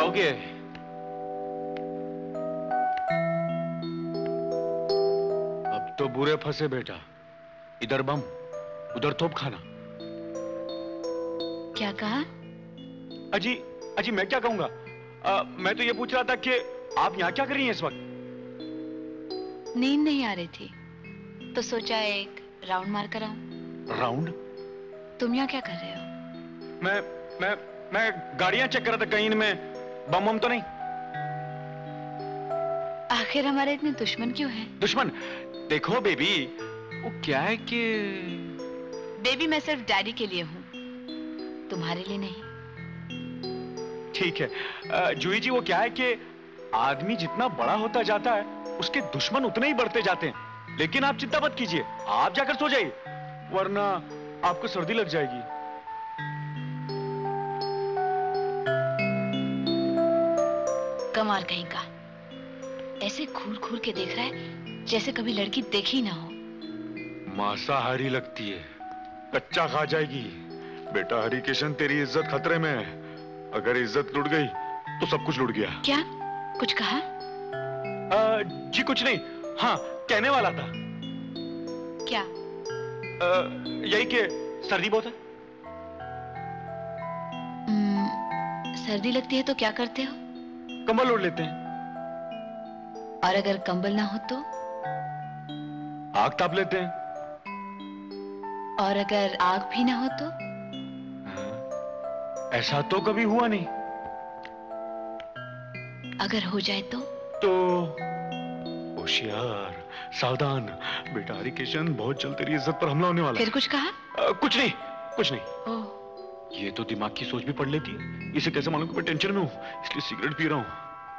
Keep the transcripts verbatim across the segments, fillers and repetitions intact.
जाओगे? अब तो बुरे फंसे बेटा। इधर बम, उधर तोप खाना। क्या कहा? अजी, अजी मैं क्या कहूंगा? आ, मैं तो ये पूछ रहा था कि आप यहाँ क्या कर रही हैं इस वक्त? नींद नहीं आ रही थी तो सोचा एक राउंड मार कर आऊं। राउंड? तुम यहाँ क्या कर रहे हो? मैं मैं मैं गाड़ियां चेक कर रहा था कहीं इनमें बम बम तो नहीं। आखिर हमारे इतने दुश्मन क्यों हैं? दुश्मन? देखो बेबी, वो क्या है कि बेबी मैं सिर्फ डैडी के लिए हूँ, तुम्हारे लिए नहीं। ठीक है जूही जी, वो क्या है कि आदमी जितना बड़ा होता जाता है उसके दुश्मन उतने ही बढ़ते जाते हैं। लेकिन आप चिंता मत कीजिए, आप जाकर सो जाइए वरना आपको सर्दी लग जाएगी। कमाल कहीं का, ऐसे घूर घूर के देख रहा है जैसे कभी लड़की देखी ना हो। मांसाहारी लगती है, कच्चा खा जाएगी। बेटा हरि किशन, तेरी इज्जत खतरे में है। अगर इज्जत लुट गई तो सब कुछ लुट गया। क्या कुछ कहा? आ, जी कुछ नहीं, हाँ कहने वाला था। क्या? आ, यही कि सर्दी बहुत है। हम्म, सर्दी लगती है तो क्या करते हो? कंबल ओढ़ लेते हैं। और अगर कंबल ना हो तो? आग ताप लेते हैं। और अगर आग भी ना हो तो? ऐसा तो कभी हुआ नहीं। अगर हो जाए तो? तो होशियार, सावधान। बेटा हरि किशन, बहुत जल्द तेरी इज्जत पर हमला होने वाला है। फिर कुछ कहा? आ, कुछ नहीं, कुछ नहीं। ओह, ये तो दिमाग की सोच भी पढ़ लेती है। इसे कैसे मालूम कि मैं टेंशन में हूँ, इसलिए सिगरेट पी रहा हूँ।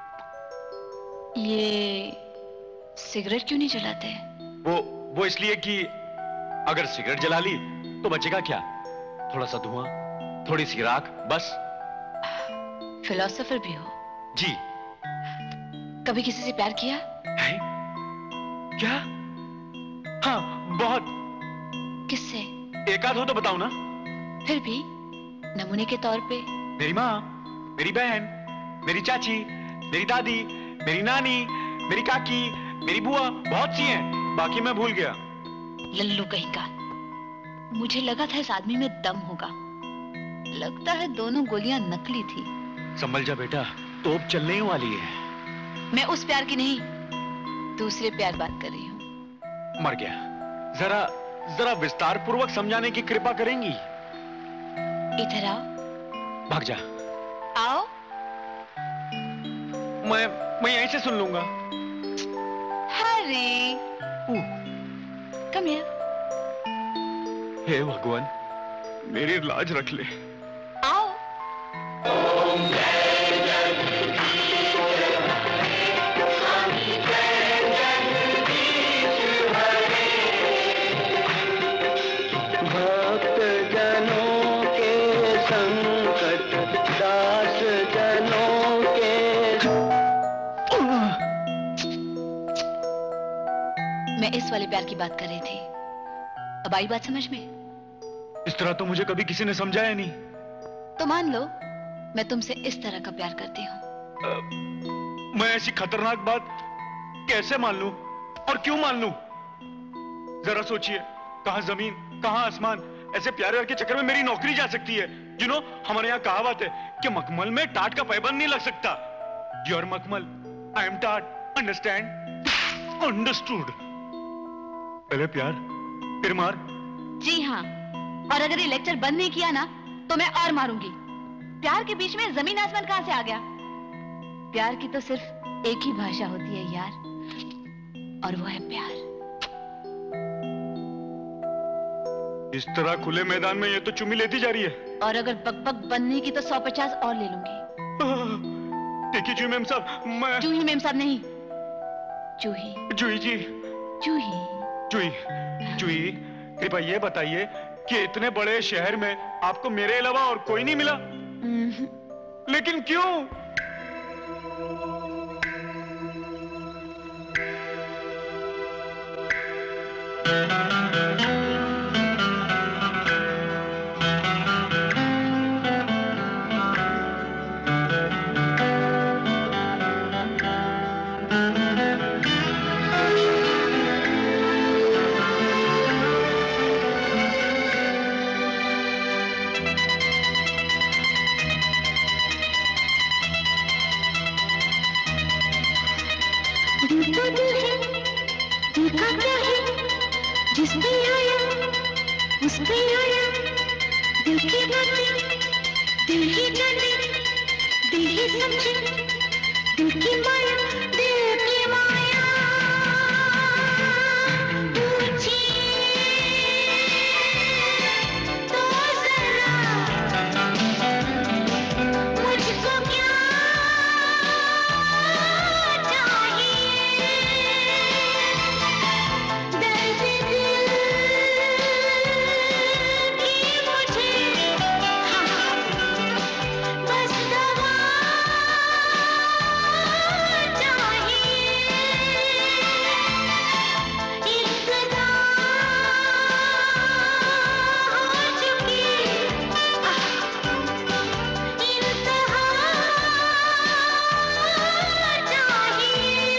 ये सिगरेट क्यों नहीं जलाते? वो वो इसलिए कि अगर सिगरेट जला ली तो बचेगा क्या? थोड़ा सा धुआं, थोड़ी सी राख, बस। फिलोसोफर भी हो जी। कभी किसी से प्यार किया है? क्या? हाँ बहुत। किससे? एक आध हो तो बताओ ना। फिर भी नमूने के तौर पे। मेरी माँ, मेरी बहन, मेरी चाची, मेरी दादी, मेरी नानी, मेरी काकी, मेरी बुआ, बहुत सी हैं। बाकी मैं भूल गया। लल्लू कहीं का, मुझे लगा था इस आदमी में दम होगा। लगता है दोनों गोलियां नकली थी। संभल जा बेटा, तोप चलने ही वाली है। मैं उस प्यार की नहीं, दूसरे प्यार बात कर रही हूँ। मर गया। जरा जरा विस्तार पूर्वक समझाने की कृपा करेंगी? इधर आओ। भाग जा। आओ। मैं मैं यहीं से सुन लूंगा। हरी, कम हियर। हे भगवान, मेरी लाज रख ले। आओ। भक्त जनों के संकट, दास जनों के। मैं इस वाले प्यार की बात कर रही थी, अब आई बात समझ में? इस तरह तो मुझे कभी किसी ने समझाया नहीं। तो मान लो मैं तुमसे इस तरह का प्यार करती हूँ। मैं ऐसी खतरनाक बात कैसे मान लूं और क्यों मान लूं? जरा सोचिए, कहां जमीन कहां आसमान। ऐसे प्यार व्यार के चक्कर में मेरी नौकरी जा सकती है। यू नो, हमारे यहाँ कहावत है कि मखमल में टाट का पैबंद नहीं लग सकता। यूर मखमल, आई एम टाट, अंडरस्टैंड? अंडरस्टूड। पहले प्यार फिर मार। जी हाँ, और अगर ये लेक्चर बंद नहीं किया ना तो मैं और मारूंगी। प्यार के बीच में जमीन आसमान कहां से आ गया? प्यार की तो सिर्फ एक ही भाषा होती है यार, और वो है प्यार। इस तरह खुले मैदान में ये तो चुम्मी लेती जा रही है। और अगर बकबक बंद नहीं की तो सौ पचास और ले लूंगी। देखिए जूही मैम साहब, मैं जूही मैम साहब नहीं, जूही। जूही जी। जूही। जूही, जूही कृपया ये बताइए कि इतने बड़े शहर में आपको मेरे अलावा और कोई नहीं मिला? लेकिन क्यों? दिल तो दिल है, दिल का क्या है, जिस पे आया उस पे आया, दिल की बातें दिल ही जाने, दिल ही समझे, दिल की माया, दिल की माया पूछिए तो जरा मुझको क्या चाहिए, दर्द दिल की मुझे हाँ बस दवा चाहिए, इब्तिदा हो चुकी इंतहा चाहिए,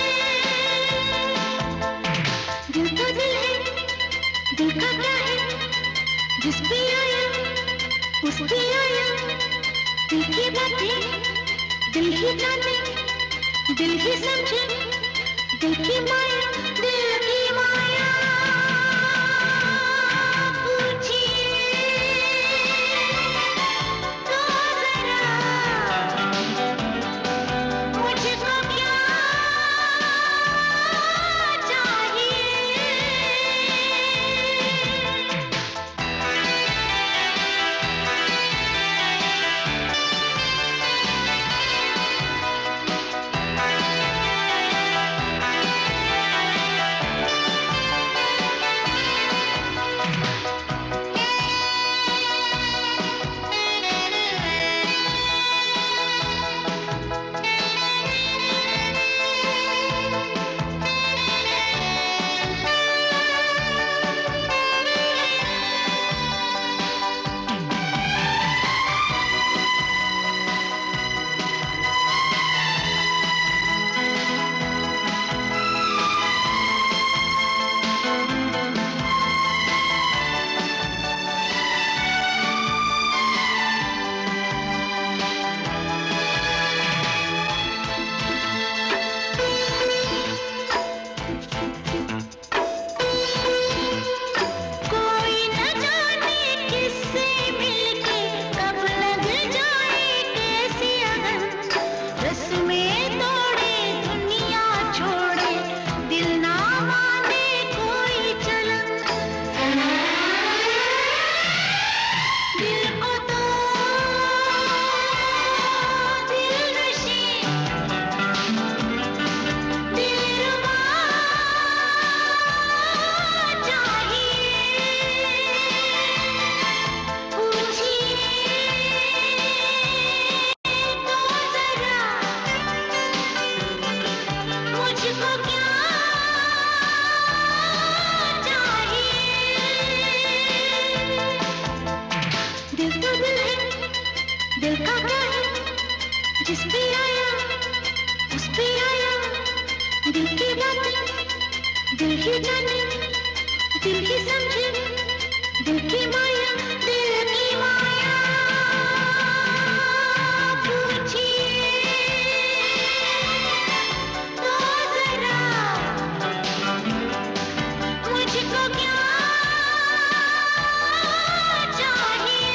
दिल तो दिल है, दिल का क्या है, जिस पे आया उस पे आया, दिल की बातें दिल ही जाने, दिल ही समझे, दिल की माया, दिल की माया पूछिए तो जरा मुझको क्या चाहिए। कोई न जाने किससे मिलके कब लग जाए कैसी अगन, रस्में तोड़े दुनिया छोड़े, दिल ना माने कोई चलन, दिल को तो दिलनशी दिलरुबा चाहिए, पूछिए तो जरा मुझको क्या चाहिए, दिल तो दिल है, दिल का क्या है, जिस पे आया उस पे आया, दिल की बातें दिल ही जाने, दिल ही समझे, दिल की माया, दिल की माया पूछिए तो जरा मुझको क्या चाहिए।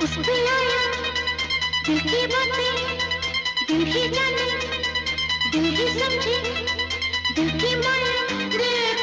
उस पे आया, दिल की बातें दिल ही जाने, दिल ही समझे, दिल की माया देख